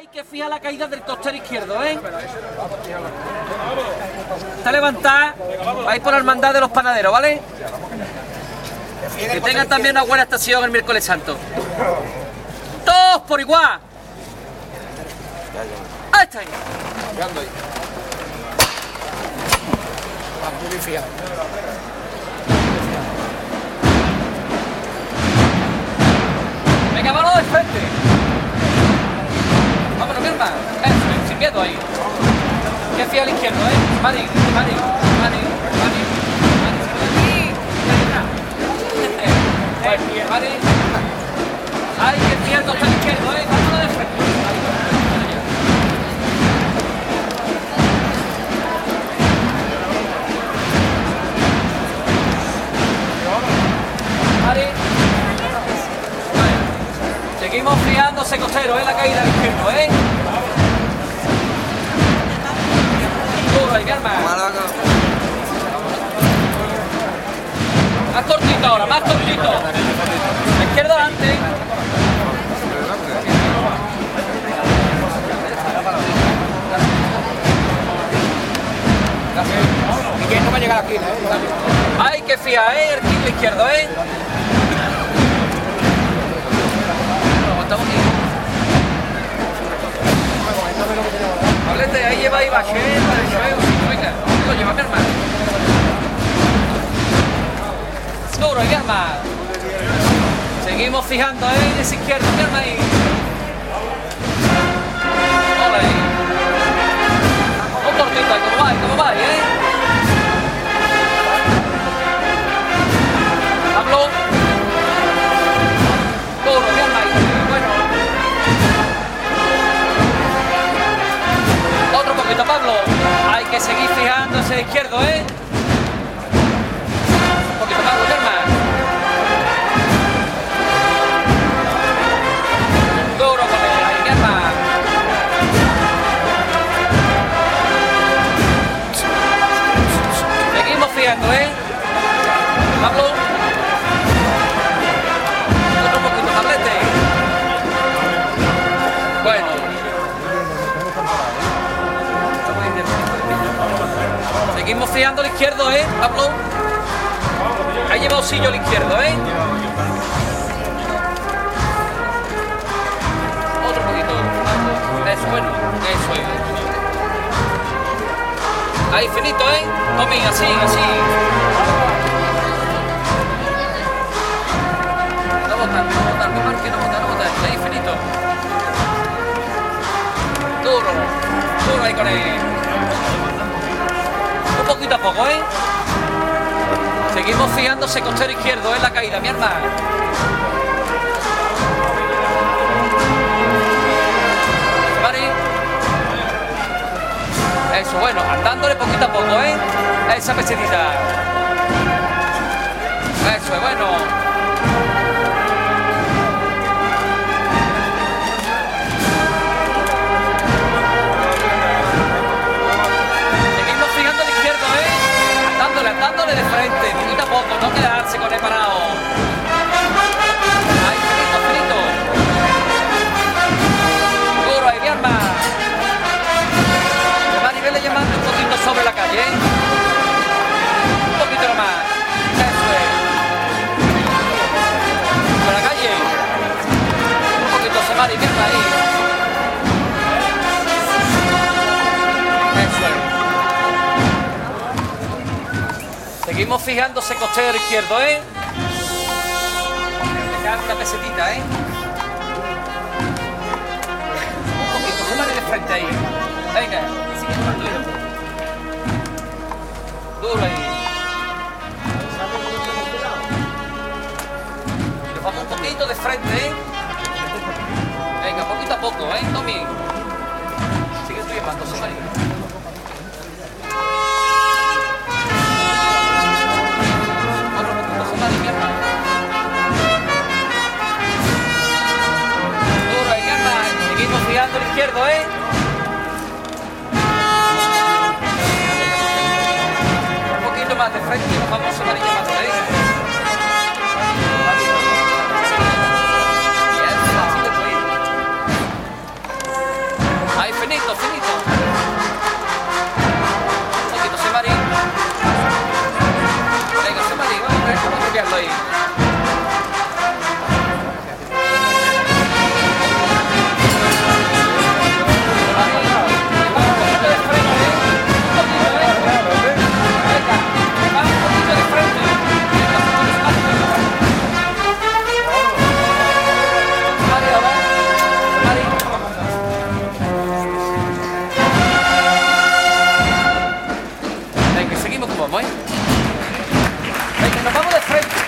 Hay que fijar la caída del costero izquierdo, ¿eh? Está levantada. Ahí por la hermandad de los panaderos, ¿vale? Que tengan también una buena estación el miércoles santo. Todos por igual. Ahí está. Venga, vámonos de frente. Vámonos, mi hermano. Eso, sin miedo ahí. Que fía al izquierdo, ¿eh? Mari. Mari. Ay, que fía al costado izquierdo, ¿eh? Vámonos de frente. Mari. Seguimos fiándose costero, la caída al izquierdo, Duro ahí, mi hermano. Más cortito ahora, más cortito. La izquierda adelante. Y que no va a llegar aquí, Hay que fiar, el kilo izquierdo, Estamos aquí. Hablete, ahí lleva Ibache, venga, lo lleva mi hermano. Duro, mi hermano. Seguimos fijando, en ese izquierdo, mi hermano ahí. Hola ahí. Un cortito ahí, como va, Pablo. Duro, mi hermano ahí. Otro poquito, Pablo. Hay que seguir fijándose izquierdo, Un poquito, Pablo, hermano. Duro con él, ahí, hermano. Seguimos fijando, Pablo. Otro poquito, tablete. Bueno. Seguimos fiando al izquierdo, Pablo. Ahí lleva Osillo al izquierdo, Otro poquito. Eso, bueno. Eso es. Ahí, finito, Tommy, así. No botar, ahí, finito. Duro ahí con él. Un poquito a poco, Seguimos fijándose costero izquierdo, la caída, mi hermano. Mari. Eso, bueno, andándole poquito a poco, Esa pesetita. Eso es bueno. Dándole de frente, poquito a poco, no quedarse con él parado. Ahí, finito. Duro ahí, mi arma. Le va a nivel llamando un poquito sobre la calle, Un poquito nomás. Eso es. Sobre la calle. Un poquito se va, mi arma ahí. Eso es. Seguimos fijándose costero izquierdo, Una pesetita, Un poquito, se vale de frente ahí. Venga, duro ahí. Nos vamos un poquito de frente, Venga, poquito a poco, Tommy. Sigue tú llevando, se vale. Duro ahí, seguimos fijando al izquierdo, Un poquito más de frente, nos vamos a amarilla más de ahí. Y así le puede ir. nos vamos de frente.